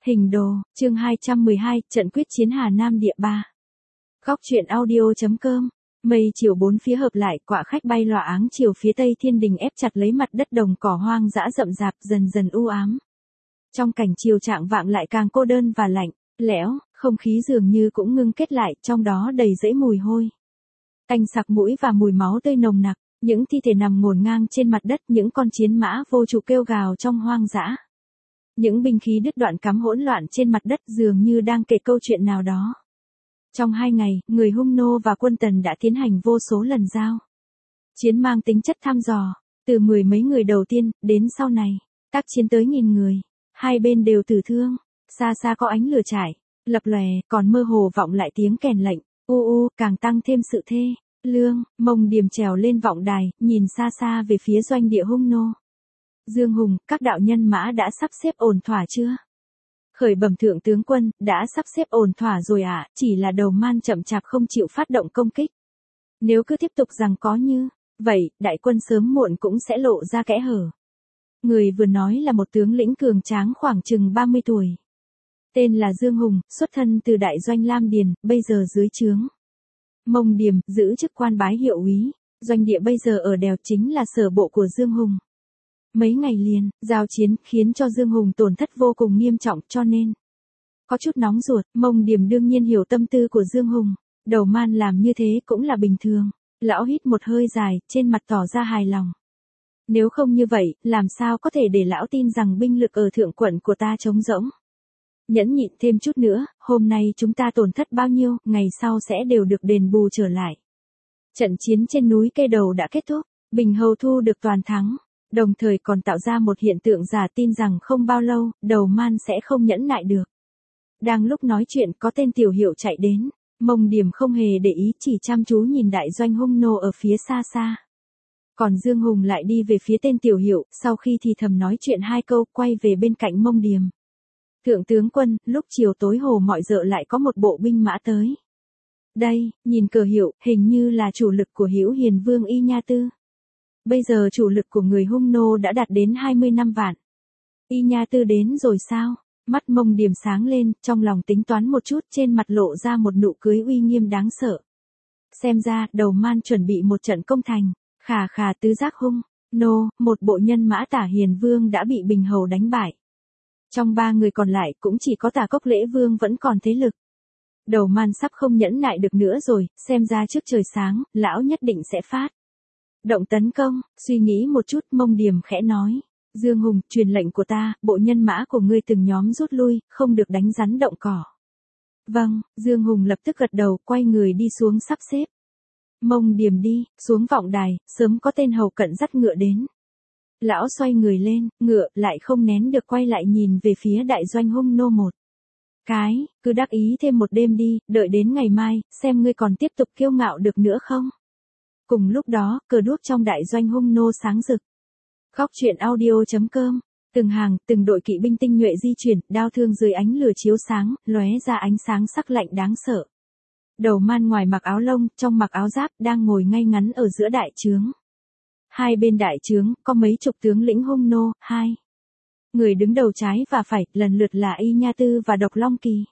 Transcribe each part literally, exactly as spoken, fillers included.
Hình đồ, chương hai trăm mười hai, trận quyết chiến Hà Nam địa ba. Góc truyện audio.com. Mây chiều bốn phía hợp lại, quạ khách bay lòa áng chiều phía tây thiên đình ép chặt lấy mặt đất đồng cỏ hoang dã rậm rạp dần dần u ám. Trong cảnh chiều trạng vạng lại càng cô đơn và lạnh, lẽo, không khí dường như cũng ngưng kết lại, trong đó đầy rẫy mùi hôi. Tanh sặc mũi và mùi máu tươi nồng nặc, những thi thể nằm ngổn ngang trên mặt đất, những con chiến mã vô chủ kêu gào trong hoang dã. Những binh khí đứt đoạn cắm hỗn loạn trên mặt đất dường như đang kể câu chuyện nào đó. Trong hai ngày, người Hung nô và quân Tần đã tiến hành vô số lần giao chiến mang tính chất thăm dò, từ mười mấy người đầu tiên, đến sau này, tác chiến tới nghìn người, hai bên đều tử thương, xa xa có ánh lửa trải, lập lòe, còn mơ hồ vọng lại tiếng kèn lệnh, u u, càng tăng thêm sự thê, lương, Mông Điềm trèo lên vọng đài, nhìn xa xa về phía doanh địa Hung nô. Dương Hùng, các đạo nhân mã đã sắp xếp ổn thỏa chưa? Khởi bẩm thượng tướng quân, đã sắp xếp ổn thỏa rồi ạ, à, chỉ là Đầu Man chậm chạp không chịu phát động công kích. Nếu cứ tiếp tục rằng có như vậy, đại quân sớm muộn cũng sẽ lộ ra kẽ hở. Người vừa nói là một tướng lĩnh cường tráng khoảng chừng ba mươi tuổi. Tên là Dương Hùng, xuất thân từ đại doanh Lam Điền, bây giờ dưới trướng Mông Điềm, giữ chức quan bái hiệu úy. Doanh địa bây giờ ở đèo chính là sở bộ của Dương Hùng. Mấy ngày liền, giao chiến khiến cho Dương Hùng tổn thất vô cùng nghiêm trọng, cho nên có chút nóng ruột. Mông Điềm đương nhiên hiểu tâm tư của Dương Hùng. Đầu Man làm như thế cũng là bình thường. Lão hít một hơi dài, trên mặt tỏ ra hài lòng. Nếu không như vậy, làm sao có thể để lão tin rằng binh lực ở thượng quận của ta trống rỗng. Nhẫn nhịn thêm chút nữa, hôm nay chúng ta tổn thất bao nhiêu, ngày sau sẽ đều được đền bù trở lại. Trận chiến trên núi Cây Đầu đã kết thúc, Bình Hầu thu được toàn thắng. Đồng thời còn tạo ra một hiện tượng giả tin rằng không bao lâu, Đầu Man sẽ không nhẫn nại được. Đang lúc nói chuyện có tên tiểu hiệu chạy đến, Mông Điềm không hề để ý, chỉ chăm chú nhìn đại doanh Hung nô ở phía xa xa. Còn Dương Hùng lại đi về phía tên tiểu hiệu, sau khi thì thầm nói chuyện hai câu, quay về bên cạnh Mông Điềm. Thượng tướng quân, lúc chiều tối hồ mọi dợ lại có một bộ binh mã tới. Đây, nhìn cờ hiệu, hình như là chủ lực của Hữu Hiền Vương Y Nha Tư. Bây giờ chủ lực của người Hung nô đã đạt đến hai mươi lăm vạn. Y Nha Tư đến rồi sao? Mắt Mông Điềm sáng lên, trong lòng tính toán một chút, trên mặt lộ ra một nụ cười uy nghiêm đáng sợ. Xem ra, Đầu Man chuẩn bị một trận công thành. Khà khà tứ giác Hung nô, một bộ nhân mã Tả Hiền Vương đã bị Bình Hầu đánh bại. Trong ba người còn lại cũng chỉ có Tả Cốc Lễ Vương vẫn còn thế lực. Đầu Man sắp không nhẫn nại được nữa rồi, xem ra trước trời sáng, lão nhất định sẽ phát động tấn công. Suy nghĩ một chút, Mông Điềm khẽ nói, Dương Hùng, truyền lệnh của ta, bộ nhân mã của ngươi từng nhóm rút lui, không được đánh rắn động cỏ. Vâng, Dương Hùng lập tức gật đầu, quay người đi xuống sắp xếp. Mông Điềm đi, xuống vọng đài, sớm có tên hầu cận dắt ngựa đến. Lão xoay người lên, ngựa lại không nén được quay lại nhìn về phía đại doanh Hung nô một cái, cứ đắc ý thêm một đêm đi, đợi đến ngày mai, xem ngươi còn tiếp tục kiêu ngạo được nữa không. Cùng lúc đó, cờ đuốc trong đại doanh Hung nô sáng rực. Góc truyện audio.com. Từng hàng, từng đội kỵ binh tinh nhuệ di chuyển, đao thương dưới ánh lửa chiếu sáng, lóe ra ánh sáng sắc lạnh đáng sợ. Đầu Man ngoài mặc áo lông, trong mặc áo giáp, đang ngồi ngay ngắn ở giữa đại trướng. Hai bên đại trướng, có mấy chục tướng lĩnh Hung nô, hai người đứng đầu trái và phải, lần lượt là Y Nha Tư và Độc Long Kỳ.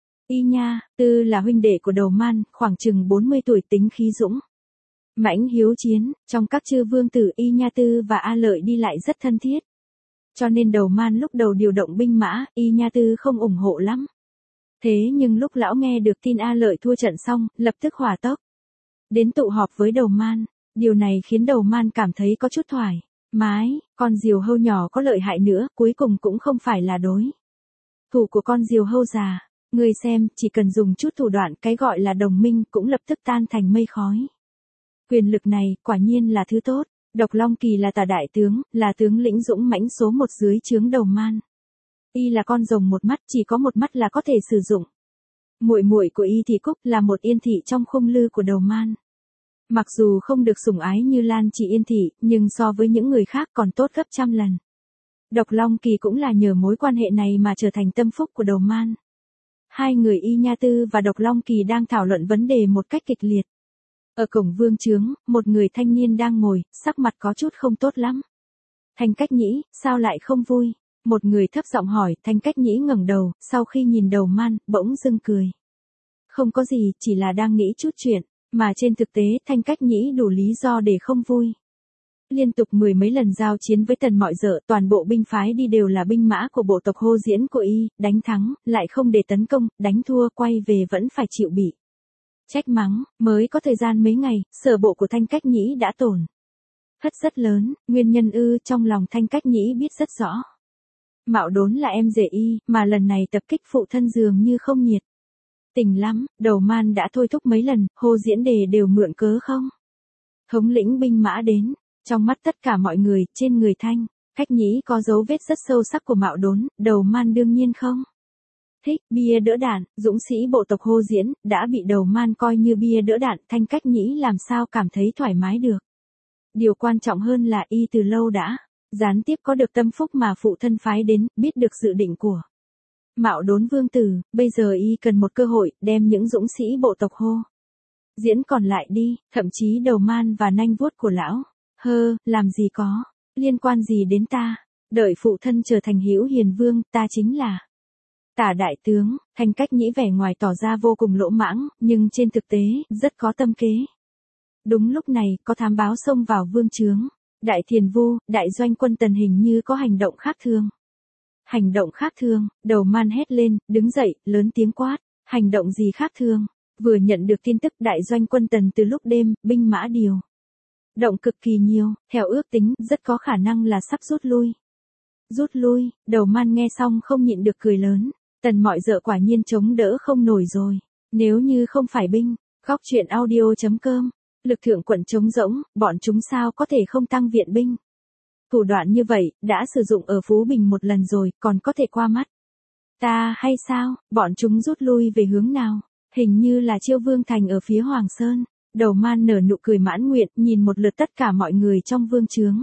Y Nha Tư là huynh đệ của Đầu Man, khoảng chừng bốn mươi tuổi, tính khí dũng mãnh hiếu chiến, trong các chư vương tử Y Nha Tư và A Lợi đi lại rất thân thiết. Cho nên Đầu Man lúc đầu điều động binh mã, Y Nha Tư không ủng hộ lắm. Thế nhưng lúc lão nghe được tin A Lợi thua trận xong, lập tức hỏa tốc đến tụ họp với Đầu Man. Điều này khiến Đầu Man cảm thấy có chút thoải mái, con diều hâu nhỏ có lợi hại nữa, cuối cùng cũng không phải là đối thủ của con diều hâu già. Người xem, chỉ cần dùng chút thủ đoạn, cái gọi là đồng minh cũng lập tức tan thành mây khói. Quyền lực này, quả nhiên là thứ tốt. Độc Long Kỳ là Tả đại tướng, là tướng lĩnh dũng mãnh số một dưới trướng Đầu Man. Y là con rồng một mắt, chỉ có một mắt là có thể sử dụng. Muội muội của Y Thị Cúc là một yên thị trong khung lư của Đầu Man. Mặc dù không được sủng ái như Lan Chỉ Yên thị, nhưng so với những người khác còn tốt gấp trăm lần. Độc Long Kỳ cũng là nhờ mối quan hệ này mà trở thành tâm phúc của Đầu Man. Hai người Y Nha Tư và Độc Long Kỳ đang thảo luận vấn đề một cách kịch liệt. Ở cổng vương trướng, một người thanh niên đang ngồi, sắc mặt có chút không tốt lắm. Thành Cách Nhĩ, sao lại không vui? Một người thấp giọng hỏi, Thanh Cách Nhĩ ngẩng đầu, sau khi nhìn Đầu Man, bỗng dưng cười. Không có gì, chỉ là đang nghĩ chút chuyện, mà trên thực tế, Thanh Cách Nhĩ đủ lý do để không vui. Liên tục mười mấy lần giao chiến với Tần Mọi Dợ, toàn bộ binh phái đi đều là binh mã của bộ tộc Hô Diễn của y, đánh thắng, lại không để tấn công, đánh thua quay về vẫn phải chịu bị trách mắng, mới có thời gian mấy ngày, sở bộ của Thanh Cách Nhĩ đã tổn thất rất lớn, nguyên nhân ư trong lòng Thanh Cách Nhĩ biết rất rõ. Mạo Đốn là em rể y, mà lần này tập kích phụ thân dường như không nhiệt tình lắm, Đầu Man đã thôi thúc mấy lần, Hô Diễn đề đều mượn cớ không. Thống lĩnh binh mã đến, trong mắt tất cả mọi người, trên người Thanh Cách Nhĩ có dấu vết rất sâu sắc của Mạo Đốn, Đầu Man đương nhiên không thích, bia đỡ đạn, dũng sĩ bộ tộc Hô Diễn, đã bị Đầu Man coi như bia đỡ đạn, Thanh Cách Nhĩ làm sao cảm thấy thoải mái được. Điều quan trọng hơn là y từ lâu đã gián tiếp có được tâm phúc mà phụ thân phái đến, biết được dự định của Mạo Đốn vương tử, bây giờ y cần một cơ hội, đem những dũng sĩ bộ tộc Hô Diễn còn lại đi, thậm chí Đầu Man và nanh vuốt của lão, hơ, làm gì có, liên quan gì đến ta, đợi phụ thân trở thành hữu hiền vương, ta chính là Tả đại tướng. Thanh Cách Nhĩ vẻ ngoài tỏ ra vô cùng lỗ mãng, nhưng trên thực tế, rất có tâm kế. Đúng lúc này, có thám báo xông vào vương trướng. Đại Thiền Vu, đại doanh quân Tần hình như có hành động khác thường. Hành động khác thường, Đầu Man hét lên, đứng dậy, lớn tiếng quát. Hành động gì khác thường? Vừa nhận được tin tức đại doanh quân Tần từ lúc đêm, binh mã điều động cực kỳ nhiều, theo ước tính, rất có khả năng là sắp rút lui. Rút lui, Đầu Man nghe xong không nhịn được cười lớn. Tần Mọi Dợ quả nhiên chống đỡ không nổi rồi. Nếu như không phải binh, góc truyện audio.com, lực thượng quận trống rỗng, bọn chúng sao có thể không tăng viện binh. Thủ đoạn như vậy, đã sử dụng ở Phú Bình một lần rồi, còn có thể qua mắt ta hay sao? Bọn chúng rút lui về hướng nào? Hình như là Chiêu Vương Thành ở phía Hoàng Sơn. Đầu Man nở nụ cười mãn nguyện, nhìn một lượt tất cả mọi người trong vương trướng.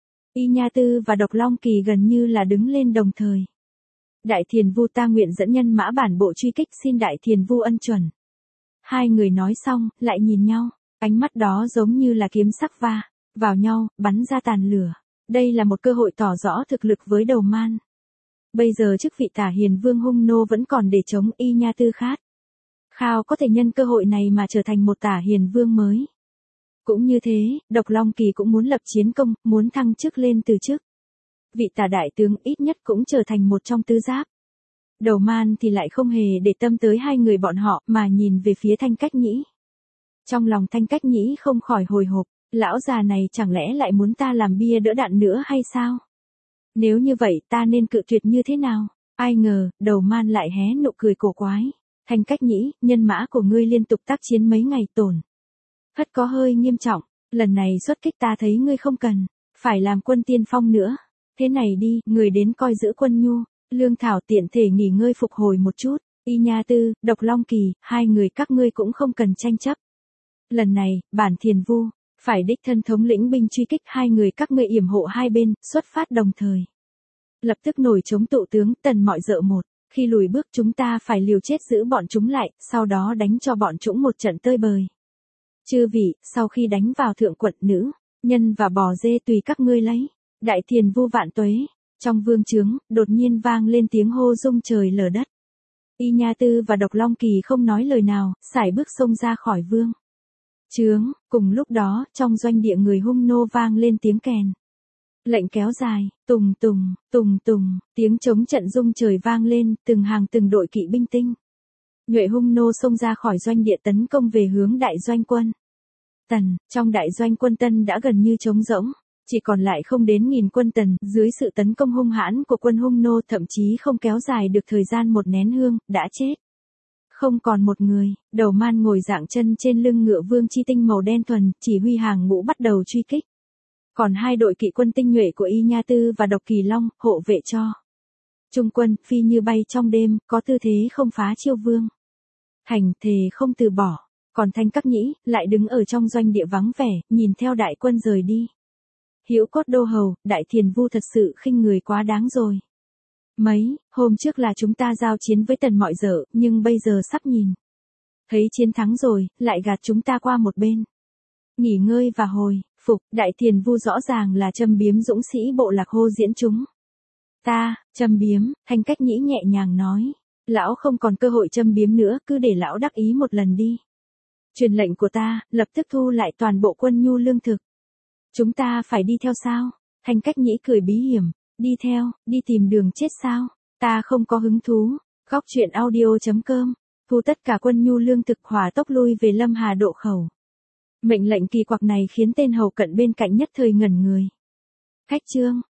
Y Nha Tư và Độc Long Kỳ gần như là đứng lên đồng thời. Đại Thiền Vu ta nguyện dẫn nhân mã bản bộ truy kích, xin Đại Thiền Vu ân chuẩn. Hai người nói xong, lại nhìn nhau, ánh mắt đó giống như là kiếm sắc va vào nhau, bắn ra tàn lửa. Đây là một cơ hội tỏ rõ thực lực với Đầu Man. Bây giờ chức vị Tả Hiền Vương hung nô vẫn còn để chống, Y Nha Tư khát khao có thể nhân cơ hội này mà trở thành một Tả Hiền Vương mới. Cũng như thế, Độc Long Kỳ cũng muốn lập chiến công, muốn thăng chức lên từ chức. Vị Tả đại tướng ít nhất cũng trở thành một trong tứ giáp. Đầu Man thì lại không hề để tâm tới hai người bọn họ, mà nhìn về phía Thanh Cách Nhĩ. Trong lòng Thanh Cách Nhĩ không khỏi hồi hộp, lão già này chẳng lẽ lại muốn ta làm bia đỡ đạn nữa hay sao? Nếu như vậy ta nên cự tuyệt như thế nào? Ai ngờ, Đầu Man lại hé nụ cười cổ quái. Thanh Cách Nhĩ, nhân mã của ngươi liên tục tác chiến mấy ngày tổn thất có hơi nghiêm trọng, lần này xuất kích ta thấy ngươi không cần phải làm quân tiên phong nữa. Thế này đi, người đến coi giữ quân nhu, lương thảo tiện thể nghỉ ngơi phục hồi một chút. Y Nha Tư, Độc Long Kỳ, hai người các ngươi cũng không cần tranh chấp. Lần này, bản Thiền Vu phải đích thân thống lĩnh binh truy kích, hai người các ngươi yểm hộ hai bên, xuất phát đồng thời. Lập tức nổi chống tụ tướng, Tần Mọi Dợ một. Khi lùi bước chúng ta phải liều chết giữ bọn chúng lại, sau đó đánh cho bọn chúng một trận tơi bời. Chư vị, sau khi đánh vào thượng quận nữ, nhân và bò dê tùy các ngươi lấy. Đại Thiền Vu vạn tuế. Trong vương trướng, đột nhiên vang lên tiếng hô rung trời lở đất. Y Nha Tư và Độc Long Kỳ không nói lời nào, sải bước xông ra khỏi vương trướng. Cùng lúc đó, trong doanh địa người hung nô vang lên tiếng kèn lệnh kéo dài, tùng tùng, tùng tùng, tiếng trống trận rung trời vang lên, từng hàng từng đội kỵ binh tinh nhuệ hung nô xông ra khỏi doanh địa tấn công về hướng đại doanh quân Tần. Trong đại doanh quân Tân đã gần như trống rỗng, chỉ còn lại không đến nghìn quân Tần, dưới sự tấn công hung hãn của quân hung nô thậm chí không kéo dài được thời gian một nén hương, đã chết. Không còn một người. Đầu Man ngồi dạng chân trên lưng ngựa vương chi tinh màu đen thuần, chỉ huy hàng ngũ bắt đầu truy kích. Còn hai đội kỵ quân tinh nhuệ của Y Nha Tư và Độc Kỳ Long, hộ vệ cho trung quân, phi như bay trong đêm, có tư thế không phá Chiêu Vương thành, thề không từ bỏ. Còn Thanh Cách Nhĩ, lại đứng ở trong doanh địa vắng vẻ, nhìn theo đại quân rời đi. Hữu Cốt Đô Hầu, Đại Thiền Vu thật sự khinh người quá đáng rồi. Mấy hôm trước là chúng ta giao chiến với Tần Mọi Dợ, nhưng bây giờ sắp nhìn thấy chiến thắng rồi, lại gạt chúng ta qua một bên. Nghỉ ngơi và hồi phục. Đại Thiền Vu rõ ràng là châm biếm dũng sĩ bộ lạc Hô Diễn chúng Ta, châm biếm, Thanh Cách Nhĩ nhẹ nhàng nói. Lão không còn cơ hội châm biếm nữa, cứ để lão đắc ý một lần đi. Truyền lệnh của ta, lập tức thu lại toàn bộ quân nhu lương thực. Chúng ta phải đi theo sao? Thanh Cách Nhĩ cười bí hiểm. Đi theo, đi tìm đường chết sao? Ta không có hứng thú. Góc truyện audio.com. Thu tất cả quân nhu lương thực hỏa tốc lui về Lâm Hà Độ khẩu. Mệnh lệnh kỳ quặc này khiến tên hầu cận bên cạnh nhất thời ngẩn người. Khách trương,